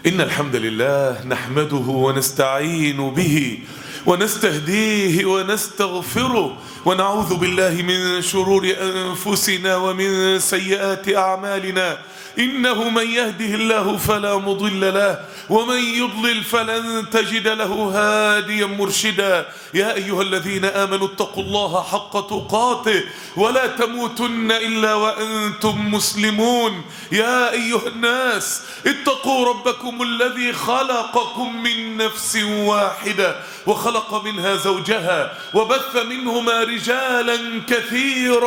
إن الحمد لله نحمده ونستعين به ونستهديه ونستغفره ونعوذ بالله من شرور أنفسنا ومن سيئات أعمالنا. إنه من يهده الله فلا مضل له ومن يضلل فلن تجد له هاديا مرشدا. يا أيها الذين آمنوا اتقوا الله حق تقاته ولا تموتن إلا وأنتم مسلمون. يا أيها الناس اتقوا ربكم الذي خلقكم من نفس واحدة وخلق منها زوجها وبث منهما رجالا كثيرا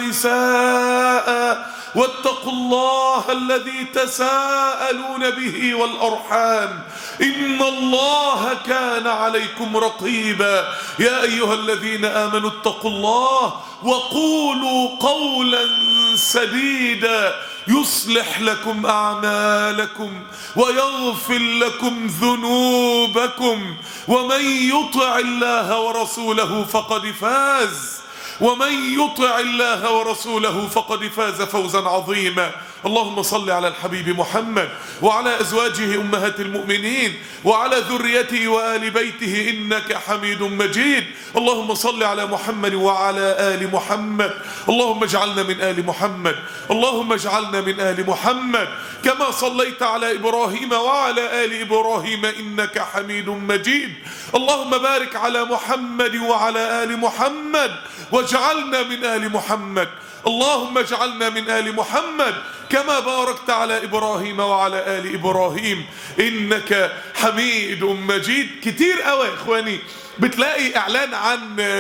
ونساء واتقوا الله الذي تساءلون به والأرحام إن الله كان عليكم رقيبا. يا أيها الذين آمنوا اتقوا الله وقولوا قولا سديدا يصلح لكم أعمالكم ويغفر لكم ذنوبكم ومن يطع الله ورسوله فقد فاز فقد فاز فوزا عظيما. اللهم صل على الحبيب محمد وعلى أزواجه أمهات المؤمنين وعلى ذريته وآل بيته إنك حميد مجيد. اللهم صل على محمد وعلى آل محمد. اللهم اجعلنا من آل محمد. اللهم اجعلنا من آل محمد كما صليت على إبراهيم وعلى آل إبراهيم إنك حميد مجيد. اللهم بارك على محمد وعلى آل محمد واجعلنا من آل محمد. اللهم اجعلنا من آل محمد كما باركت على إبراهيم وعلى آل إبراهيم إنك حميد مجيد. كتير قوي يا إخواني بتلاقي إعلان عن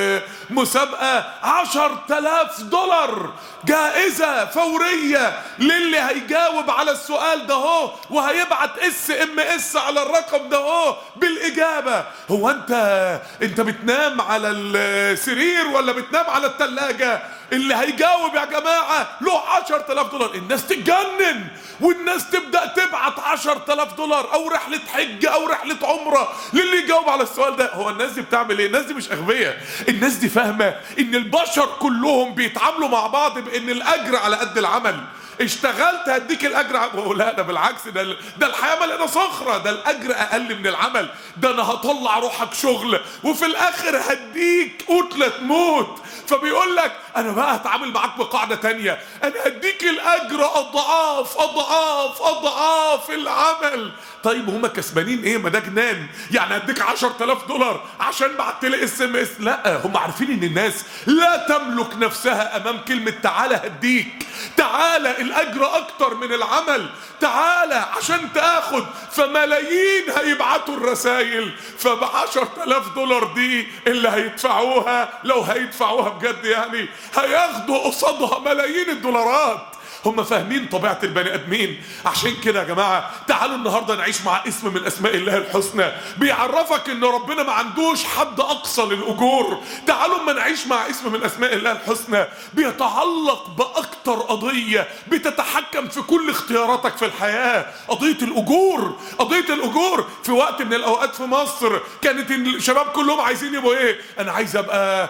مسابقة 10,000 دولار جائزة فورية للي هيجاوب على السؤال ده هو وهيبعت SMS على الرقم ده هو بالإجابة. هو انت بتنام على السرير ولا بتنام على الثلاجة؟ اللي هيجاوب يا جماعة له 10,000 دولار. الناس تتجنن والناس تبدأ تبعت 10,000 دولار أو رحلة حج أو رحلة عمرة للي يجاوب على السؤال ده. هو الناس دي بتعمل ايه؟ الناس دي مش أغبياء، الناس دي فاهمة ان البشر كلهم بيتعاملوا مع بعض بان الأجر على قد العمل. اشتغلت هديك الاجر. لا ده بالعكس، ده الحياه مليانه صخره، ده الاجر اقل من العمل. ده انا هطلع روحك شغل وفي الاخر هديك قتله تموت. فبيقول لك انا بقى هتعامل معاك بقاعده تانية، انا هديك الاجر اضعاف اضعاف اضعاف العمل. طيب هما كسبانين ايه؟ ما ده جنان. يعني هديك 10,000 دولار عشان بعت لي SMS؟ لا، هم عارفين ان الناس لا تملك نفسها امام كلمه تعالى هديك، تعالى الاجر اكتر من العمل، تعالى عشان تاخد. فملايين هيبعتوا الرسائل، ف10,000 دولار دي اللي هيدفعوها لو هيدفعوها بجد يعني هياخدوا قصادها ملايين الدولارات. هم فاهمين طبيعة البني ادمين. عشان كده يا جماعة تعالوا النهاردة نعيش مع اسم من اسماء الله الحسنى بيعرفك ان ربنا ما عندوش حد اقصى للاجور. تعالوا اما نعيش مع اسم من اسماء الله الحسنى بيتعلق باكتر قضية بتتحكم في كل اختياراتك في الحياة، قضية الاجور. قضية الاجور في وقت من الاوقات في مصر كانت الشباب كلهم عايزين يبقوا ايه؟ انا عايز ابقى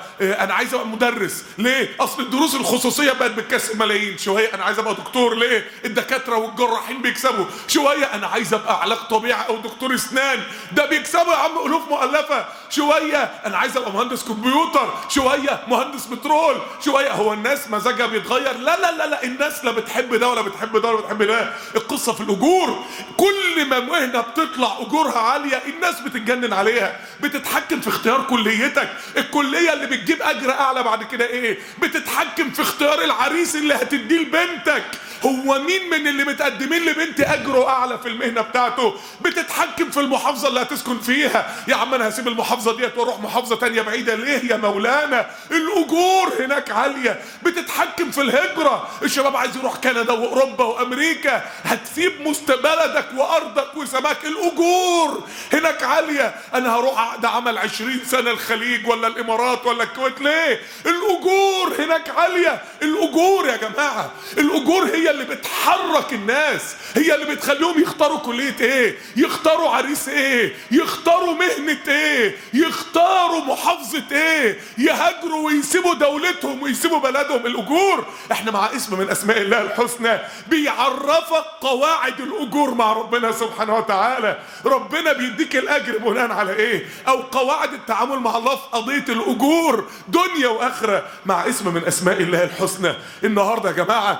مدرس. ليه؟ اصل الدروس الخصوصية بقت بتكسب ملايين. شوية انا عايز ابقى دكتور. ليه؟ الدكاتره والجراحين بيكسبوا. شويه انا عايز ابقى علاج طبيعي او دكتور اسنان، ده بيكسبوا يا عم الوف مؤلفه. شويه انا عايز ابقى مهندس كمبيوتر، شويه مهندس بترول، شويه. هو الناس مزاجها بيتغير؟ لا لا لا لا، الناس لا بتحب ده ولا بتحب ده ولا بتحب ده. القصه في الاجور. كل ما مهنه بتطلع اجورها عاليه الناس بتتجنن عليها. بتتحكم في اختيار كليتك، الكليه اللي بتجيب اجر اعلى بعد كده ايه؟ بتتحكم في اختيار العريس اللي هتديه لبنتك. هو مين من اللي متقدمين لبنتي اجره اعلى في المهنه بتاعته؟ بتتحكم في المحافظه اللي هتسكن فيها. يا عم انا هسيب المحافظه ديت واروح محافظه تانية بعيده. ليه يا مولانا؟ الاجور هناك عاليه. بتتحكم في الهجره. الشباب عايز يروح كندا واوروبا وامريكا، هتسيب بلدك وارضك وسماك. الاجور هناك عاليه. انا هروح اقعد عمل 20 سنه الخليج ولا الامارات ولا الكويت. ليه؟ الاجور هناك عاليه. الاجور يا جماعه، الاجور هي هي اللي بتحرك الناس، هي اللي بتخليهم يختاروا كلية ايه، يختاروا عريس ايه، يختاروا مهنة ايه، يختاروا محافظة ايه، يهاجروا ويسيبوا دولتهم ويسيبوا بلدهم. الأجور، احنا مع اسم من اسماء الله الحسنى بيعرفك قواعد الأجور مع ربنا سبحانه وتعالى. ربنا بيديك الأجر بناء على ايه، او قواعد التعامل مع الله في قضية الأجور دنيا وآخرة مع اسم من اسماء الله الحسنى. النهارده يا جماعة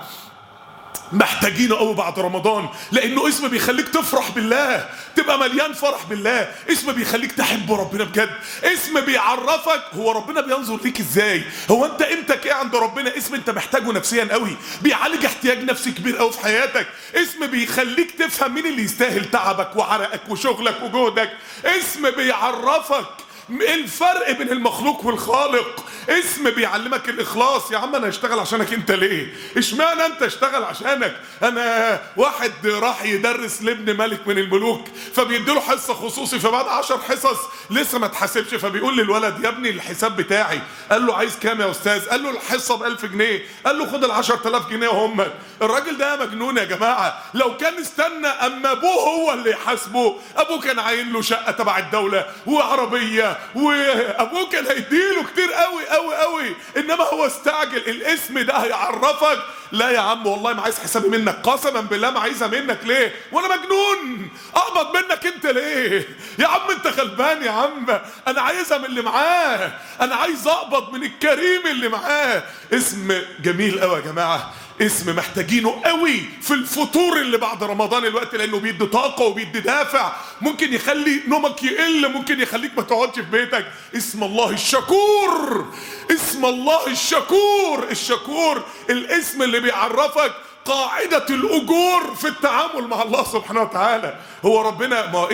محتاجينه قوي بعد رمضان، لانه اسم بيخليك تفرح بالله، تبقى مليان فرح بالله، اسم بيخليك تحب ربنا بجد، اسم بيعرفك هو ربنا بينظر ليك ازاي، هو انت قيمتك ايه عند ربنا. اسم انت محتاجه نفسيا قوي، بيعالج احتياج نفسي كبير قوي في حياتك. اسم بيخليك تفهم مين اللي يستاهل تعبك وعرقك وشغلك وجهدك. اسم بيعرفك الفرق بين المخلوق والخالق. اسم بيعلمك الاخلاص. يا عم انا هشتغل عشانك انت ليه؟ اشمعنى انت اشتغل عشانك؟ انا واحد راح يدرس لابن ملك من الملوك، فبيديله حصه خصوصي، فبعد 10 حصص لسه ما اتحاسبش، فبيقول للولد يا ابني الحساب بتاعي. قال له عايز كام يا استاذ؟ قال له الحصه ب1000 جنيه. قال له خد ال10,000 جنيه وهم. الراجل ده مجنون يا جماعه. لو كان استنى اما ابوه هو اللي يحاسبه، ابوه كان عاين له شقه تبع الدوله وعربيه، وابوه كان هيديله كتير قوي قوي قوي، انما هو استعجل. الاسم ده هيعرفك لا يا عم والله ما عايز حسابي منك، قسما بالله ما عايزها منك. ليه؟ وانا مجنون اقبض منك انت ليه؟ يا عم انت غلبان يا عم، انا عايزها من اللي معاه، انا عايز اقبض من الكريم اللي معاه. اسم جميل قوي يا جماعه، اسم محتاجينه قوي في الفطور اللي بعد رمضان الوقت، لانه بيدي طاقه وبيدي دافع، ممكن يخلي نومك يقل، ممكن يخليك ما تقعدش في بيتك. اسم الله الشكور، اسم الله الشكور. الشكور الاسم اللي بيعرفك قاعدة الأجور في التعامل مع الله سبحانه وتعالى. هو ربنا ما هو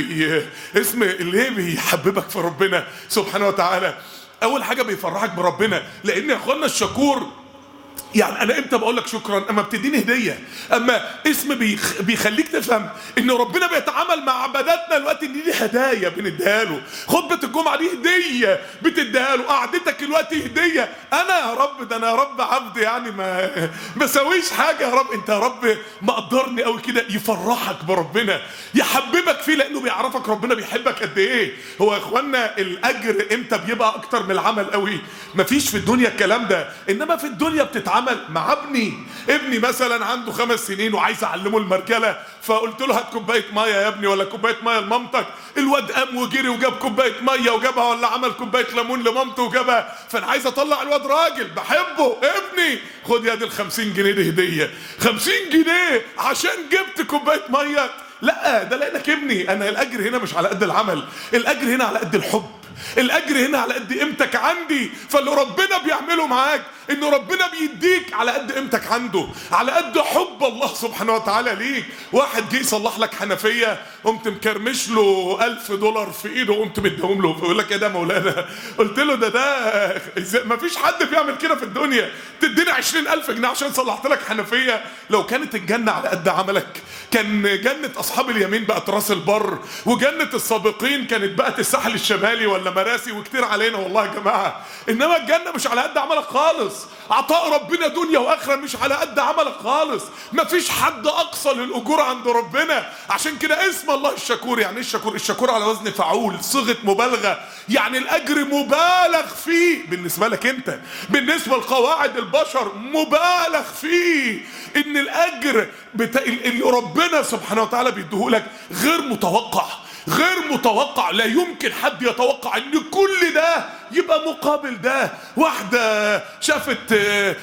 اسم اللي بيحببك في ربنا سبحانه وتعالى. أول حاجة بيفرحك بربنا، لأن يا أخوانا الشكور يعني انا امتى بقول لك شكرا؟ اما بتديني هديه. اما اسم بيخليك تفهم ان ربنا بيتعامل مع عباداتنا الوقت ان دي هدايا بنديها له. خطبه الجمعه دي هديه بتديها له، قعدتك الوقت هديه. انا يا رب ده انا يا رب عبد يعني ما بسويش حاجه، يا رب انت يا رب مقدرني قوي كده. يفرحك بربنا، يحببك فيه، لانه بيعرفك ربنا بيحبك قد ايه. هو يا اخوانا الاجر امتى بيبقى اكتر من العمل قوي؟ مفيش في الدنيا الكلام ده، انما في الدنيا بتتعامل مع ابني مثلا عنده 5 سنين وعايز اعلمه المرجله، فقلت له هات كوبايه ميه يا ابني ولا كوبايه ميه لمامتك. الواد قام وجري وجاب كوبايه ميه وجابها، ولا عمل كوبايه ليمون لمامته وجابها. فانا عايز اطلع الواد راجل بحبه، ابني خد يا دي ال50 جنيه دي هديه، 50 جنيه عشان جبت كوبايه ميه. لا ده لانك ابني. انا الاجر هنا مش على قد العمل، الاجر هنا على قد الحب، الاجر هنا على قد قيمتك عندي. فاللي ربنا بيعمله معاك انه ربنا بيديك على قد قيمتك عنده، على قد حب الله سبحانه وتعالى ليك. واحد جه يصلح لك حنفيه، قمت مكرمش له $1000 في ايده وقمت مديهم له، فيقول لك ايه ده مولانا؟ قلت له ده مفيش حد بيعمل كده في الدنيا. تديني 20,000 جنيه عشان صلحت لك حنفيه؟ لو كانت الجنه على قد عملك كان جنه اصحاب اليمين بقت راس البر، وجنه السابقين كانت بقت الساحل الشمالي ولا مراسي، وكتير علينا والله يا جماعه. انما الجنه مش على قد عملك خالص. عطاء ربنا دنيا واخره مش على قد عملك خالص. مفيش حد اقصى للاجور عند ربنا. عشان كده اسم الله الشكور. يعني ايه الشكور؟ الشكور على وزن فعول، صيغه مبالغه، يعني الاجر مبالغ فيه بالنسبه لك انت، بالنسبه لقواعد البشر مبالغ فيه. ان الاجر اللي ربنا سبحانه وتعالى بيديهولك غير متوقع، غير متوقع. لا يمكن حد يتوقع ان كل ده يبقى مقابل ده. واحدة شافت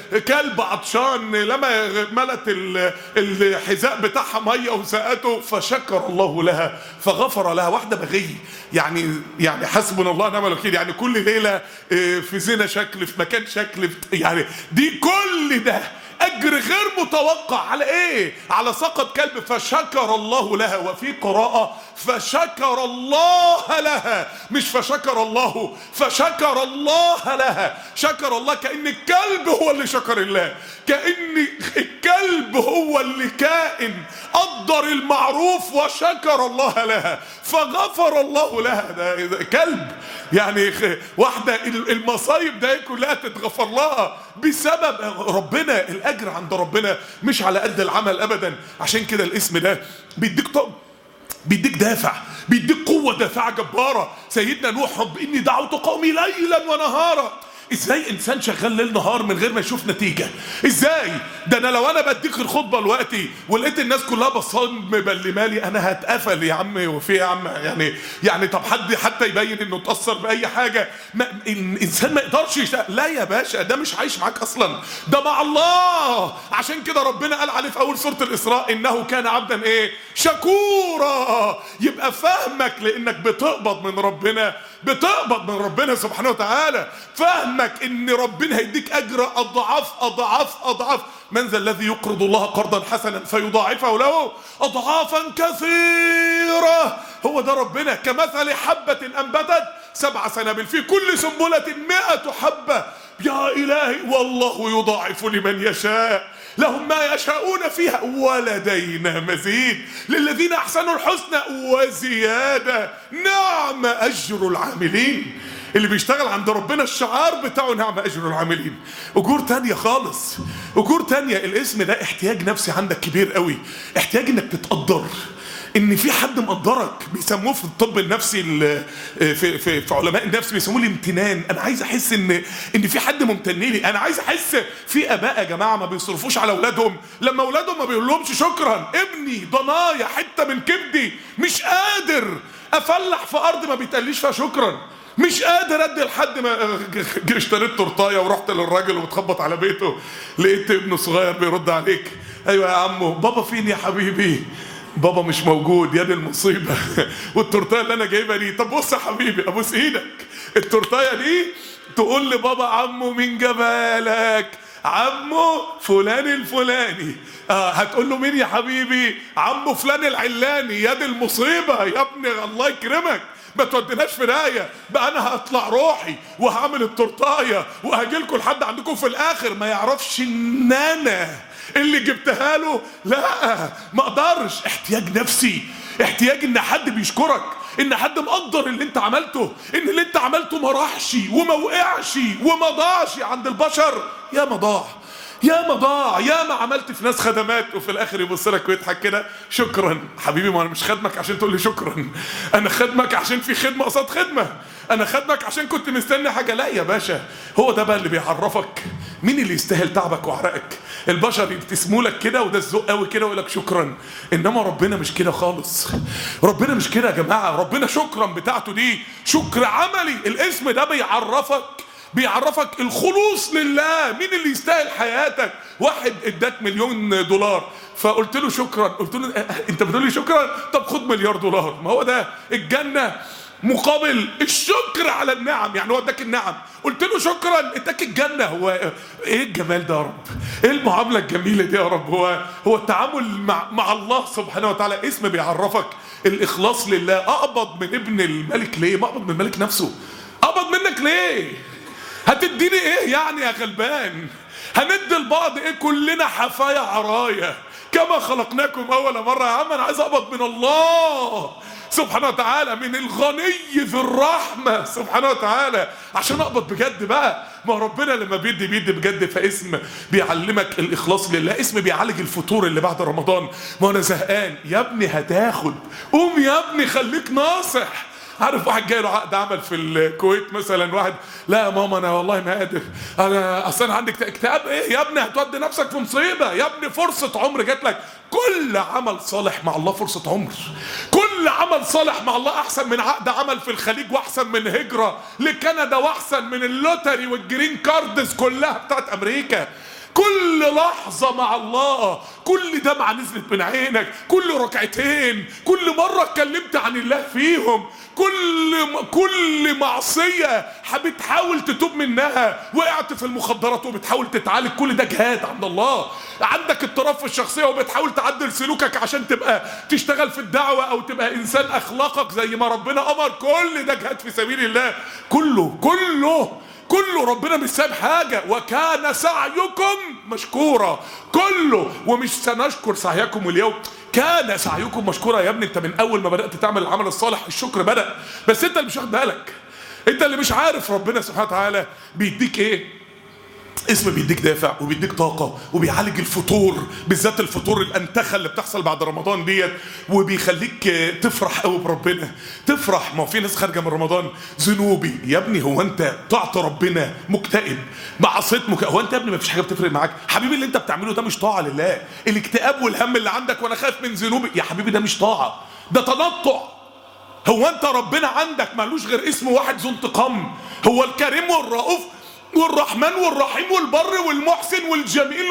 كلب عطشان، لما ملت الحذاء بتاعها مية وسقته فشكر الله لها فغفر لها. واحدة بغي، يعني حسبنا الله ونعم الوكيل، يعني كل ليلة في زنا شكل، في مكان شكل، يعني دي كل ده أجر غير متوقع. على إيه؟ على سقط كلب فشكر الله لها. وفي قراءة فشكر الله لها، مش فشكر الله، فشكر الله لها. شكر الله كأن الكلب هو اللي شكر الله، كأن الكلب هو اللي كائن قدر المعروف وشكر الله لها فغفر الله لها. ده كلب يعني. واحدة المصايب ده كلها تتغفر لها بسبب ربنا. الأجر عند ربنا مش على قد العمل أبدا. عشان كده الاسم ده بيديك دافع، بيديك قوة دافعة جبارة. سيدنا نوح: رب إني دعوت قومي ليلا ونهارا. ازاي انسان شغال ليل نهار من غير ما يشوف نتيجة؟ ازاي؟ ده انا لو انا بديك الخطبة دلوقتي ولقيت الناس كلها بصان مبلمالي انا هتقفل يا عم. وفي يا عم يعني طب حد حتى يبين انه اتأثر باي حاجة؟ الانسان ما يقدرش لا يا باشا، ده مش عايش معاك اصلا، ده مع الله. عشان كده ربنا قال عليه في اول سورة الاسراء: انه كان عبدا ايه؟ شكورا. يبقى فهمك لانك بتقبض من ربنا سبحانه وتعالى، فهمك ان ربنا هيديك اجر اضعاف اضعاف اضعاف. من ذا الذي يقرض الله قرضا حسنا فيضاعفه له اضعافا كثيره. هو ده ربنا. كمثل حبة انبتت 7 سنابل في كل سنبلة 100 حبة. يا الهي والله يضاعف لمن يشاء، لهم ما يشاءون فيها ولدينا مزيد للذين احسنوا الحسنى وزيادة. نعم اجر العاملين. اللي بيشتغل عند ربنا الشعار بتاعه نعم اجر العاملين. اجور تانية خالص، اجور تانية. الاسم ده احتياج نفسي عندك كبير قوي، احتياج انك تتقدر، ان في حد مقدرك. بيسموه في الطب النفسي في علماء النفس بيسموه الامتنان. انا عايز احس ان في حد ممتن لي. انا عايز احس في اباء يا جماعه ما بيصرفوش على اولادهم، لما اولادهم ما بيقولهمش شكرا ابني ضنايا حته من كبدي مش قادر افلح في ارض ما بيتقاليش فيها شكرا، مش قادر ادي لحد ما اشتريت تورتايه ورحت للراجل وبتخبط على بيته لقيت ابنه صغير بيرد عليك: ايوه يا عمو، بابا فين يا حبيبي؟ بابا مش موجود يا دي المصيبه. والتورتايه اللي انا جايبها دي، طب بص يا حبيبي ابوس ايدك، التورتايه دي تقول لبابا: عمو مين جابالك؟ عمو فلان الفلاني. هتقول له: مين يا حبيبي؟ عمو فلان العلاني. يا دي المصيبه يا ابني، الله يكرمك ما توديناش في داهيه بقى. انا هطلع روحي وهعمل التورتايه وهاجي لكم لحد عندكم في الاخر ما يعرفش ان انا اللي جبتها له. لا ما اقدرش. احتياج نفسي، احتياج ان حد بيشكرك، ان حد مقدر اللي انت عملته، ان اللي انت عملته ما راحش وما وقعش وما ضاعش عند البشر. يا ما ضاع، يا ما ضاع، يا ما عملت في ناس خدمات وفي الاخر يبص لك ويضحك كده: شكرا حبيبي. ما انا مش خدمك عشان تقول لي شكرا، انا خدمك عشان في خدمه قصاد خدمه، انا خدمك عشان كنت مستني حاجه. لا يا باشا، هو ده بقى اللي بيعرفك مين اللي يستاهل تعبك وعرقك. البشر يبتسموا لك كده وده الذوق قوي كده ويقول لك شكرا، انما ربنا مش كده خالص. ربنا مش كده يا جماعه. ربنا شكرا بتاعته دي شكر عملي. الاسم ده بيعرفك الخلوص لله. مين اللي يستاهل حياتك؟ واحد اداك $1,000,000 فقلت له شكرا، قلت له: انت بتقول لي شكرا؟ طب خد $1,000,000. ما هو ده الجنه مقابل الشكر على النعم. يعني هو اداك النعم قلت له شكرا، اداك الجنه. هو ايه الجمال ده يا رب؟ ايه المعامله الجميله دي يا رب؟ هو التعامل مع الله سبحانه وتعالى. اسم بيعرفك الاخلاص لله. اقبض من ابن الملك ليه؟ ما اقبض من الملك نفسه. اقبض منك ليه؟ هتديني ايه يعني يا غلبان؟ هندي لبعض ايه؟ كلنا حفايا عرايا كما خلقناكم اول مره. يا عم انا عايز اقبض من الله سبحانه وتعالى، من الغني ذي الرحمه سبحانه وتعالى، عشان اقبض بجد بقى. ما ربنا لما بيدي بجد. فاسم بيعلمك الاخلاص لله، اسم بيعالج الفتور اللي بعد رمضان. ما انا زهقان يا ابني، هتاخد قوم يا ابني خليك ناصح. عارف واحد جاي له عقد عمل في الكويت مثلا، واحد: لا يا ماما انا والله ما قادر، انا اصلا عندي اكتئاب. ايه يا ابني؟ هتودي نفسك في مصيبه يا ابني. فرصه عمر جات لك. كل عمل صالح مع الله فرصه عمر. كل عمل صالح مع الله احسن من عقد عمل في الخليج، واحسن من هجره لكندا، واحسن من اللوتري والجرين كاردز كلها بتاعت امريكا. كل لحظة مع الله، كل دمعة نزلت من عينك، كل ركعتين، كل مرة اتكلمت عن الله فيهم، كل معصية بتحاول تتوب منها، وقعت في المخدرات وبتحاول تتعالج، كل ده جهاد عند الله. عندك اضطراب في الشخصية وبتحاول تعدل سلوكك عشان تبقى تشتغل في الدعوة او تبقى انسان اخلاقك زي ما ربنا امر، كل ده جهاد في سبيل الله. كله كله ربنا مش سايب حاجة. وكان سعيكم مشكورا، كله. ومش سنشكر سعيكم اليوم، كان سعيكم مشكورا. يا ابني انت من اول ما بدأت تعمل العمل الصالح الشكر بدأ، بس انت اللي مش واخد بالك، انت اللي مش عارف ربنا سبحانه وتعالى بيديك ايه. اسم بيديك دافع وبيديك طاقة وبيعالج الفتور، بالذات الفتور الانتخة اللي بتحصل بعد رمضان ديت، وبيخليك تفرح قوي بربنا، تفرح. ما هو في ناس خارجة من رمضان ذنوبي. يا ابني هو انت طاعت ربنا مكتئب، معصيت هو انت يا ابني ما فيش حاجة بتفرق معاك؟ حبيبي اللي انت بتعمله ده مش طاعة لله. الاكتئاب والهم اللي عندك وانا خايف من ذنوبي، يا حبيبي ده مش طاعة، ده تنطع. هو انت ربنا عندك مالوش غير اسم واحد ذو انتقام؟ هو الكريم والرؤوف والرحمن والرحيم والبر والمحسن والجميل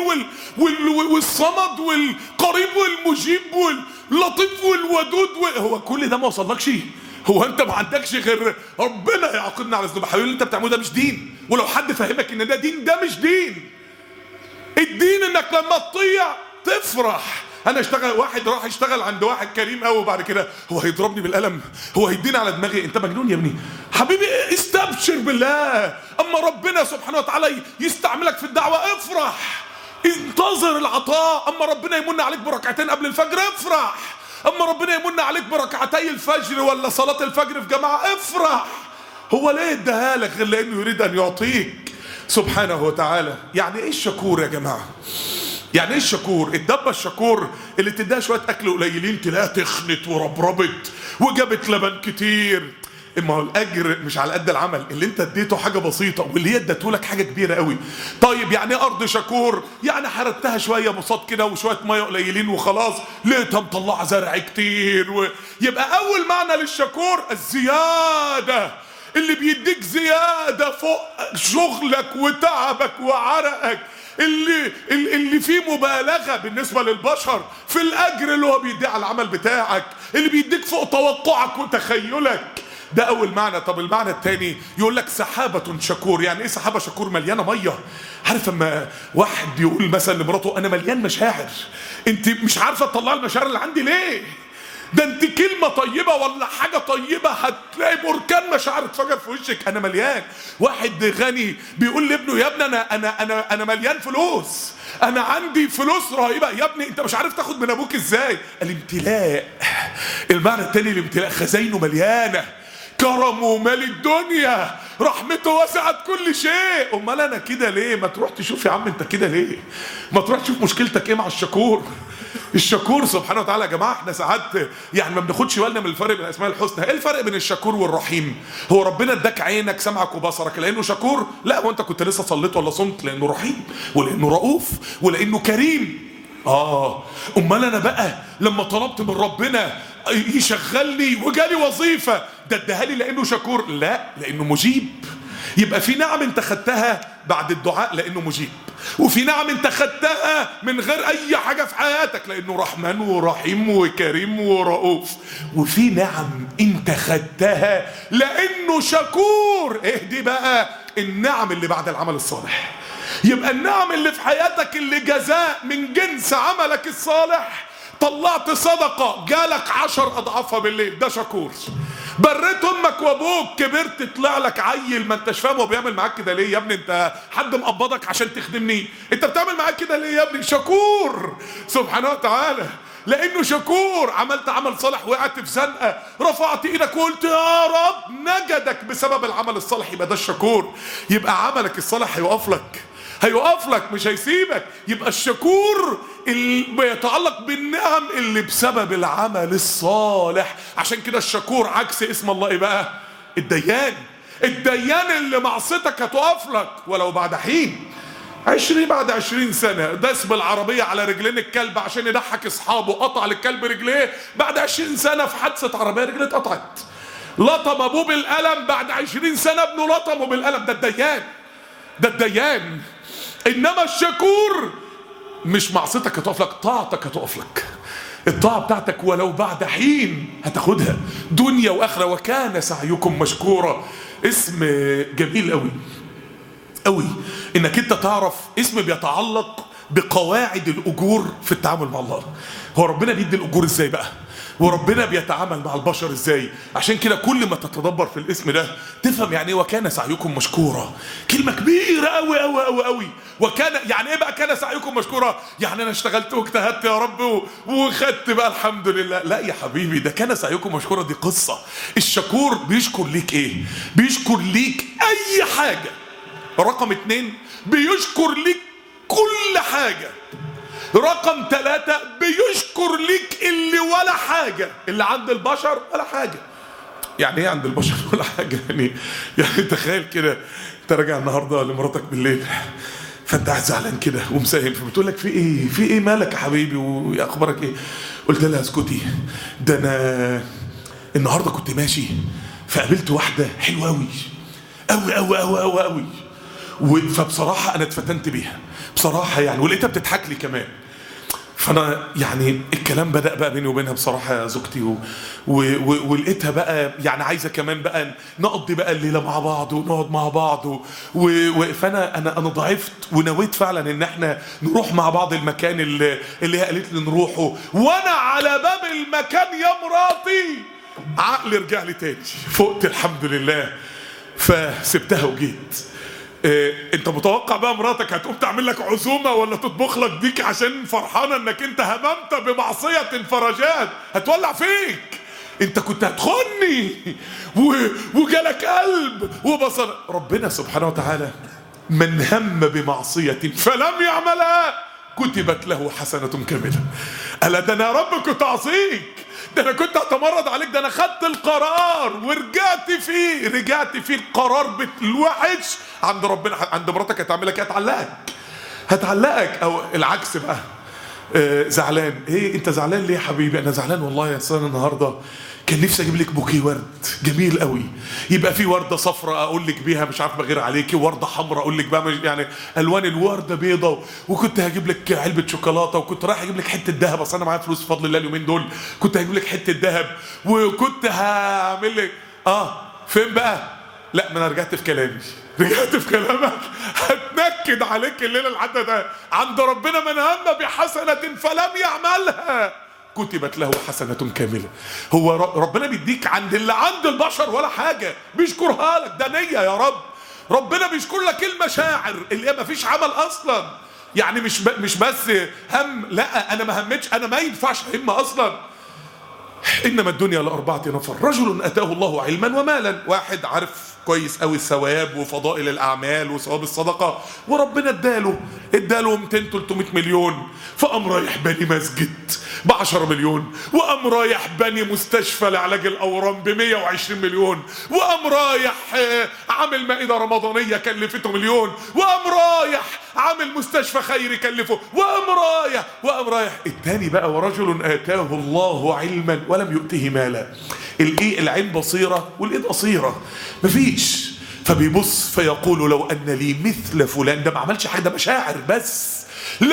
والصمد والقريب والمجيب واللطيف والودود هو كل ده ما وصلكش؟ هو انت ما عندكش غير ربنا يعاقبنا على الذنوب؟ حبيبي اللي انت بتعمله ده مش دين، ولو حد فهمك ان ده دين، ده مش دين. الدين انك لما تطيع تفرح. انا واحد راح يشتغل عند واحد كريم قوي، وبعد كده هو هيضربني بالقلم، هو هيديني على دماغي. انت مجنون يا ابني. حبيبي استبشر بالله، اما ربنا سبحانه وتعالى يستعملك في الدعوه افرح، انتظر العطاء. اما ربنا يمن عليك بركعتين قبل الفجر افرح، اما ربنا يمن عليك بركعتي الفجر ولا صلاه الفجر في جماعه افرح. هو ليه اداها لك غير لانه يريد ان يعطيك سبحانه وتعالى. يعني ايه الشكور يا جماعه؟ يعني ايه الشكور؟ الدبه الشكور اللي تديها شويه اكل قليلين تلاقيها تخنت وربربت وجابت لبن كتير. اما هو الاجر مش على قد العمل، اللي انت اديته حاجه بسيطه واللي هي ادته لك حاجه كبيره قوي. طيب يعني ايه ارض شكور؟ يعني حرتها شويه بساط كده وشويه ميه قليلين وخلاص لقيتها مطلعه زرع كتير. يبقى اول معنى للشكور الزياده، اللي بيديك زياده فوق شغلك وتعبك وعرقك، اللي فيه مبالغة بالنسبة للبشر في الأجر اللي هو بيديه على العمل بتاعك، اللي بيديك فوق توقعك وتخيلك. ده أول معنى. طب المعنى الثاني يقول لك سحابة شكور. يعني إيه سحابة شكور؟ مليانة مية. عارف اما واحد يقول مثلا لمراته أنا مليان مشاعر، أنت مش عارفة تطلع المشاعر اللي عندي ليه؟ ده انت كلمة طيبة ولا حاجة طيبة هتلاقي بركان مشاعر اتفجر في وشك. انا مليان. واحد غني بيقول لابنه يا ابني انا مليان فلوس، انا عندي فلوس رهيبة. يا ابني انت مش عارف تاخد من ابوك ازاي. الامتلاء. المعنى التاني الامتلاء، خزاينه مليانة، كرمه مال الدنيا، رحمته وسعت كل شيء. امال انا كده ليه؟ ما تروح تشوف يا عم انت كده ليه، ما تروح تشوف مشكلتك ايه مع الشكور. الشكور سبحانه وتعالى. يا جماعه احنا ساعات يعني ما بناخدش بالنا من الفرق بين الاسماء الحسنى. ايه الفرق بين الشكور والرحيم؟ هو ربنا اداك عينك سمعك وبصرك لانه شكور؟ لا، هو انت كنت لسه صليت ولا صمت لانه رحيم ولانه رؤوف ولانه كريم. امال انا بقى لما طلبت من ربنا يشغلني وجالي وظيفه ده اداها لي لانه شكور؟ لا، لانه مجيب. يبقى في نعم انت خدتها بعد الدعاء لانه مجيب، وفي نعم انت خدتها من غير اي حاجه في حياتك لانه رحمن ورحيم وكريم ورؤوف، وفي نعم انت خدتها لانه شكور. ايه دي بقى؟ النعم اللي بعد العمل الصالح. يبقى النعم اللي في حياتك اللي جزاء من جنس عملك الصالح. طلعت صدقه جالك 10 اضعافها بالليل، ده شكور. بريت امك وابوك، كبرت طلع لك عيل ما انتش فاهم هو بيعمل معاك كده ليه. يا ابني انت حد مقبضك عشان تخدمني؟ انت بتعمل معاك كده ليه يا ابني؟ شكور سبحانه وتعالى لانه شكور. عملت عمل صالح، وقعت في زنقه، رفعت ايدك وقلت يا رب، نجدك بسبب العمل الصالح، يبقى ده الشكور. يبقى عملك الصالح هيقف لك مش هيسيبك. يبقى الشكور اللي بيتعلق بالنعم اللي بسبب العمل الصالح. عشان كده الشكور عكس اسم الله ايه بقى؟ الديان اللي معصيتك هتقف لك ولو بعد حين. بعد 20 سنة داس بالعربية على رجلين الكلب عشان يضحك اصحابه، قطع للكلب رجليه. بعد 20 سنة في حادثة عربية رجليه اتقطعت. لطم ابوه بالقلم، بعد 20 سنة ابنه لطمه بالقلم. ده الديان. انما الشكور مش معصيتك هتقف لك، طاعتك هتقف لك. الطاعة بتاعتك ولو بعد حين هتاخدها دنيا واخرة. وكان سعيكم مشكورا. اسم جميل قوي قوي انك انت تعرف اسم بيتعلق بقواعد الاجور في التعامل مع الله. هو ربنا بيدي الاجور ازاي بقى؟ وربنا بيتعامل مع البشر ازاي. عشان كده كل ما تتدبر في الاسم ده تفهم يعني ايه وكان سعيكم مشكورا. كلمة كبيرة قوي قوي قوي قوي. وكان يعني ايه بقى كان سعيكم مشكورا؟ يعني انا اشتغلت واجتهدت يا رب وخدت بقى الحمد لله. لا يا حبيبي، ده كان سعيكم مشكورا دي قصة. الشكور بيشكر ليك ايه؟ بيشكر ليك اي حاجة. رقم 2 بيشكر ليك كل حاجة. رقم 3 بيشكر ليك اللي ولا حاجة، اللي عند البشر ولا حاجة. يعني ايه عند البشر ولا حاجة؟ يعني تخيل كده انت راجع النهارده لمراتك بالليل، فانت قاعد زعلان كده ومساهم، فبتقول لك في ايه مالك يا حبيبي واخبارك ايه؟ قلت لها اسكتي، ده انا النهارده كنت ماشي فقابلت واحدة حلوة قوي قوي قوي قوي قوي قوي، فبصراحة انا اتفتنت بيها بصراحة يعني، ولقيتها بتضحك لي كمان. فانا يعني الكلام بدأ بقى بيني وبينها بصراحة يا زوجتي، ولقيتها بقى يعني عايزة كمان بقى نقضي بقى الليلة مع بعض ونقعد مع بعض فانا انا ضعفت ونويت فعلا ان احنا نروح مع بعض المكان اللي هي قالت لي نروحه. وانا على باب المكان يا مراتي عقلي رجع لي تاني، فقت الحمد لله، فسبتها وجيت. انت متوقع بقى مراتك هتقوم تعمل لك عزومة ولا تطبخ لك ديك عشان فرحانة انك انت هممت بمعصية فرجات؟ هتولع فيك، انت كنت هتخني وجالك قلب وبصر. ربنا سبحانه وتعالى من هم بمعصية فلم يعملها كتبت له حسنة كاملة. ألا ده انا يا رب كنت اعصيك، ده انا كنت هتمرد عليك، ده انا خدت القرار ورجعت فيه القرار الوحش عند ربنا. عند مراتك هتعمل لك هتعلقك او العكس بقى. زعلان ايه؟ انت زعلان ليه يا حبيبي؟ انا زعلان والله يا سنة النهارده كان نفسي اجيب لك بوكيه ورد جميل قوي، يبقى في ورده صفراء اقول لك بيها مش عارف بغير عليكي، ورده حمراء اقول لك بقى يعني الوان الورده بيضه، وكنت هجيب لك علبه شوكولاته، وكنت رايح اجيب لك حته ذهب، اصل انا معايا فلوس بفضل الله اليومين دول، كنت هجيب لك حته ذهب، وكنت هعمل لك فين بقى؟ لا ما انا رجعت في كلامك هتنكد عليك الليله العدد ده. عند ربنا من هم بحسنه فلم يعملها كتبت له حسنة كاملة. هو ربنا بيديك عند اللي عند البشر ولا حاجة، بيشكرها لك، ده نية يا رب. ربنا بيشكر لك المشاعر اللي هي مفيش عمل اصلا، يعني مش بس هم، لا انا ما همتش، انا ما ينفعش هم اصلا. انما الدنيا لأربعة نفر، رجل اتاه الله علما ومالا، واحد عارف كويس قوي الثواب وفضائل الاعمال وثواب الصدقه، وربنا اداله 200 300 مليون، فقام رايح بني مسجد ب10 مليون، وقام رايح بني مستشفى لعلاج الاورام ب120 مليون، وقام رايح عامل مائده رمضانيه كلفته مليون، وقام رايح عامل مستشفى خيري كلفه، وقام رايح التاني بقى ورجل اتاه الله علما ولم يؤته مالا. العين بصيره والايد قصيره، مفيش، فبيبص فيقول لو ان لي مثل فلان، ده ما عملش حاجه، ده مشاعر بس،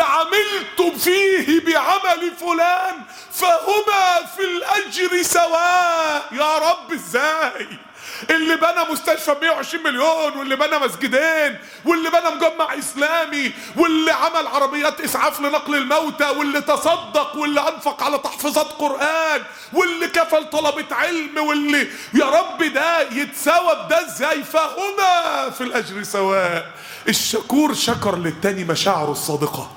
لعملت فيه بعمل فلان فهما في الاجر سواء. يا رب ازاي؟ اللي بنى مستشفى ب120 مليون، واللي بنى مسجدين، واللي بنى مجمع اسلامي، واللي عمل عربيات اسعاف لنقل الموتى، واللي تصدق، واللي انفق على تحفيظات قرآن، واللي كفل طلبة علم، واللي يا رب ده يتساوى بده ازاي؟ فهما في الاجر سواء. الشكور شكر للتاني مشاعره الصادقة.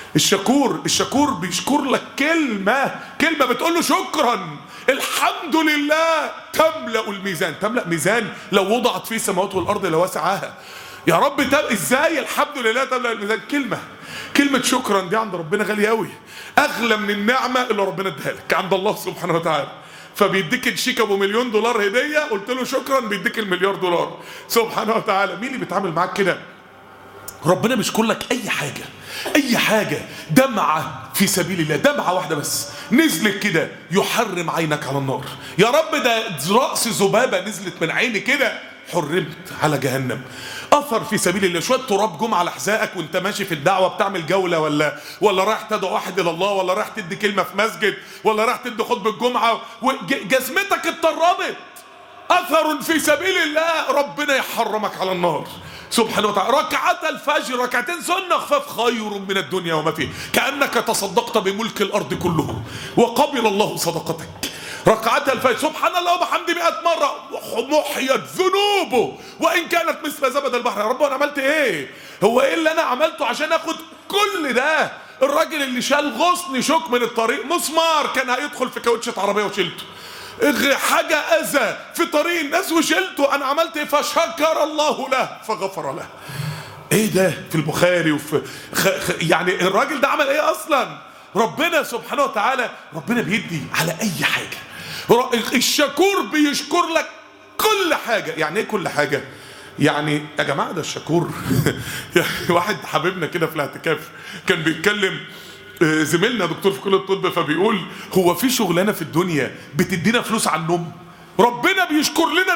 الشكور بيشكر لك كلمة بتقول له شكرا الحمد لله، تملأ الميزان. تملأ ميزان لو وضعت فيه السماوات والأرض لوسعها. يا رب ازاي الحمد لله تملأ الميزان؟ كلمة شكرا دي عند ربنا غالية قوي، أغلى من النعمة اللي ربنا اداها لك عند الله سبحانه وتعالى. فبيديك الشيك ابو $1,000,000 هدية، قلت له شكرا، بيديك $1,000,000,000 سبحانه وتعالى. مين اللي بيتعامل معاك كده؟ ربنا بيشكر لك اي حاجة دمعة في سبيل الله، دمعة واحدة بس نزلت كده يحرم عينك على النار. يا رب ده رأس ذبابة نزلت من عيني كده حرمت على جهنم. اثر في سبيل الله، شويه تراب جم على حذائك وانت ماشي في الدعوه بتعمل جوله، ولا رايح تدعو واحد الى الله، ولا رايح تدي كلمه في مسجد، ولا رايح تدي خطبه الجمعه وجزمتك اتطربت، اثر في سبيل الله، ربنا يحرمك على النار سبحانه وتعالى. ركعتا الفجر، ركعتين سنة خفاف، خير من الدنيا وما فيه، كأنك تصدقت بملك الأرض كله وقبل الله صدقتك. ركعتها الفجر سبحان الله وبحمده 100 مرة، محيت ذنوبه وإن كانت مثل زبد البحر. يا رب أنا عملت إيه؟ هو إيه اللي أنا عملته عشان آخد كل ده؟ الراجل اللي شال غصن شوك من الطريق، مسمار كان هيدخل في كاوتشة عربية وشلته، حاجة أذى في طريق الناس وشلته، أنا عملت إيه؟ فشكر الله له فغفر له. إيه ده في البخاري وفي يعني الراجل ده عمل إيه أصلا؟ ربنا سبحانه وتعالى ربنا بيدي على أي حاجة. الشكور بيشكر لك كل حاجة. يعني إيه كل حاجة؟ يعني يا جماعة ده الشكور يعني واحد حبيبنا كده في الاعتكاف كان بيتكلم، زميلنا دكتور في كلية الطب، فبيقول هو في شغلانة في الدنيا بتدينا فلوس على النوم؟ ربنا بيشكر لنا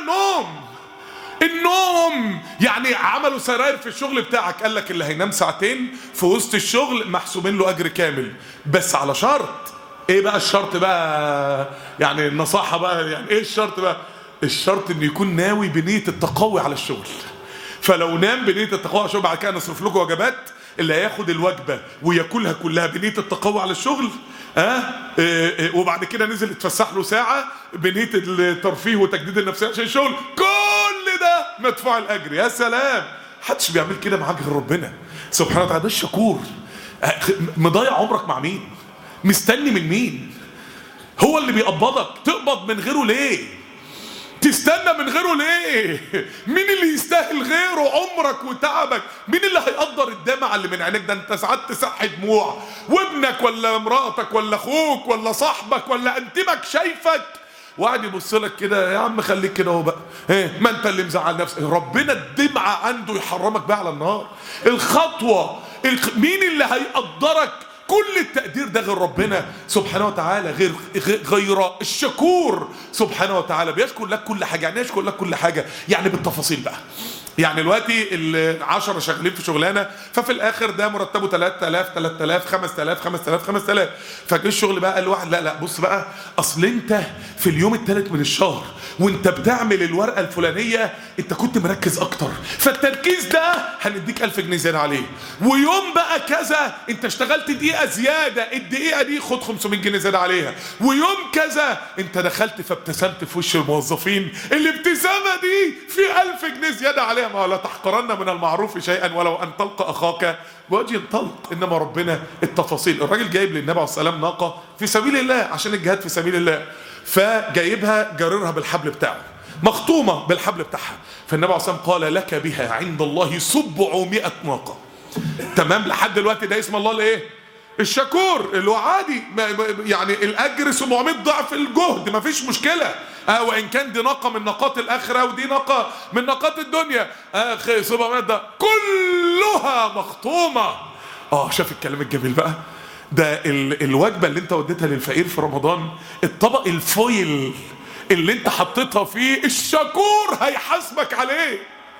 النوم. يعني عملوا سراير في الشغل بتاعك، قال لك اللي هينام ساعتين في وسط الشغل محسوبين له اجر كامل، بس على شرط. ايه بقى الشرط بقى؟ يعني النصاحة بقى، يعني ايه الشرط بقى؟ الشرط انه يكون ناوي بنية التقوي على الشغل. فلو نام بنية التقوي على الشغل، بعد كده نصرف لكم وجبات، اللي هياخد الوجبة وياكلها كلها بنية التقوي على الشغل، وبعد كده نزل يتفسح له ساعة بنية الترفيه وتجديد النفسية عشان الشغل، كل ده مدفوع الأجر. يا سلام، محدش بيعمل كده معاك غير ربنا سبحانه وتعالى. ده الشكور. مضيع عمرك مع مين؟ مستني من مين؟ هو اللي بيقبضك، تقبض من غيره ليه؟ تستنى من غيره ليه؟ مين اللي يستاهل غيره عمرك وتعبك؟ مين اللي هيقدر الدمعة اللي من عينيك؟ ده انت ساعات تسحي دموع وابنك ولا امرأتك ولا اخوك ولا صاحبك ولا انتمك شايفك وقاعد يبص لك كده، يا عم خليك كده اهو بقى، ما انت اللي مزعل نفسك. ربنا الدمعة عنده يحرمك بقى على النار. الخطوة مين اللي هيقدرك؟ كل التقدير ده غير ربنا سبحانه وتعالى، غير الشكور سبحانه وتعالى. بيشكر لك كل حاجة. يعني يشكر لك كل حاجة يعني بالتفاصيل بقى. يعني دلوقتي ال10 شغالين في شغلانه، ففي الاخر ده مرتبه 3000 3000 5000 5000 5000، فجه الشغل بقى قال واحد لا بص بقى، اصل انت في اليوم الثالث من الشهر وانت بتعمل الورقه الفلانيه انت كنت مركز اكتر، فالتركيز ده هنديك 1000 جنيه زياده عليه، ويوم بقى كذا انت اشتغلت دقيقه زياده، الدقيقه دي خد 500 جنيه زياده عليها، ويوم كذا انت دخلت فابتسمت في وش الموظفين، الابتسامه دي في 1000 جنيه زياده عليها. ما لا تحقرن من المعروف شيئا ولو ان تلقى اخاك بوجه طلق. انما ربنا التفاصيل. الراجل جايب للنبي عليه الصلاه والسلام ناقه في سبيل الله عشان الجهاد في سبيل الله، فجايبها جررها بالحبل بتاعه، مخطومه بالحبل بتاعها، فالنبي عليه الصلاه والسلام قال لك بها عند الله 700 ناقه. تمام، لحد دلوقتي ده اسم الله الايه؟ الشكور، اللي هو عادي يعني الاجر 700 ضعف الجهد، مفيش مشكله. وان كان دي ناقه من ناقات الاخره ودي ناقه من ناقات الدنيا، 700 ده كلها مخطومه. شاف الكلام الجميل بقى ده. الوجبه اللي انت وديتها للفقير في رمضان، الطبق الفويل اللي انت حطيتها فيه، الشكور هيحاسبك عليه.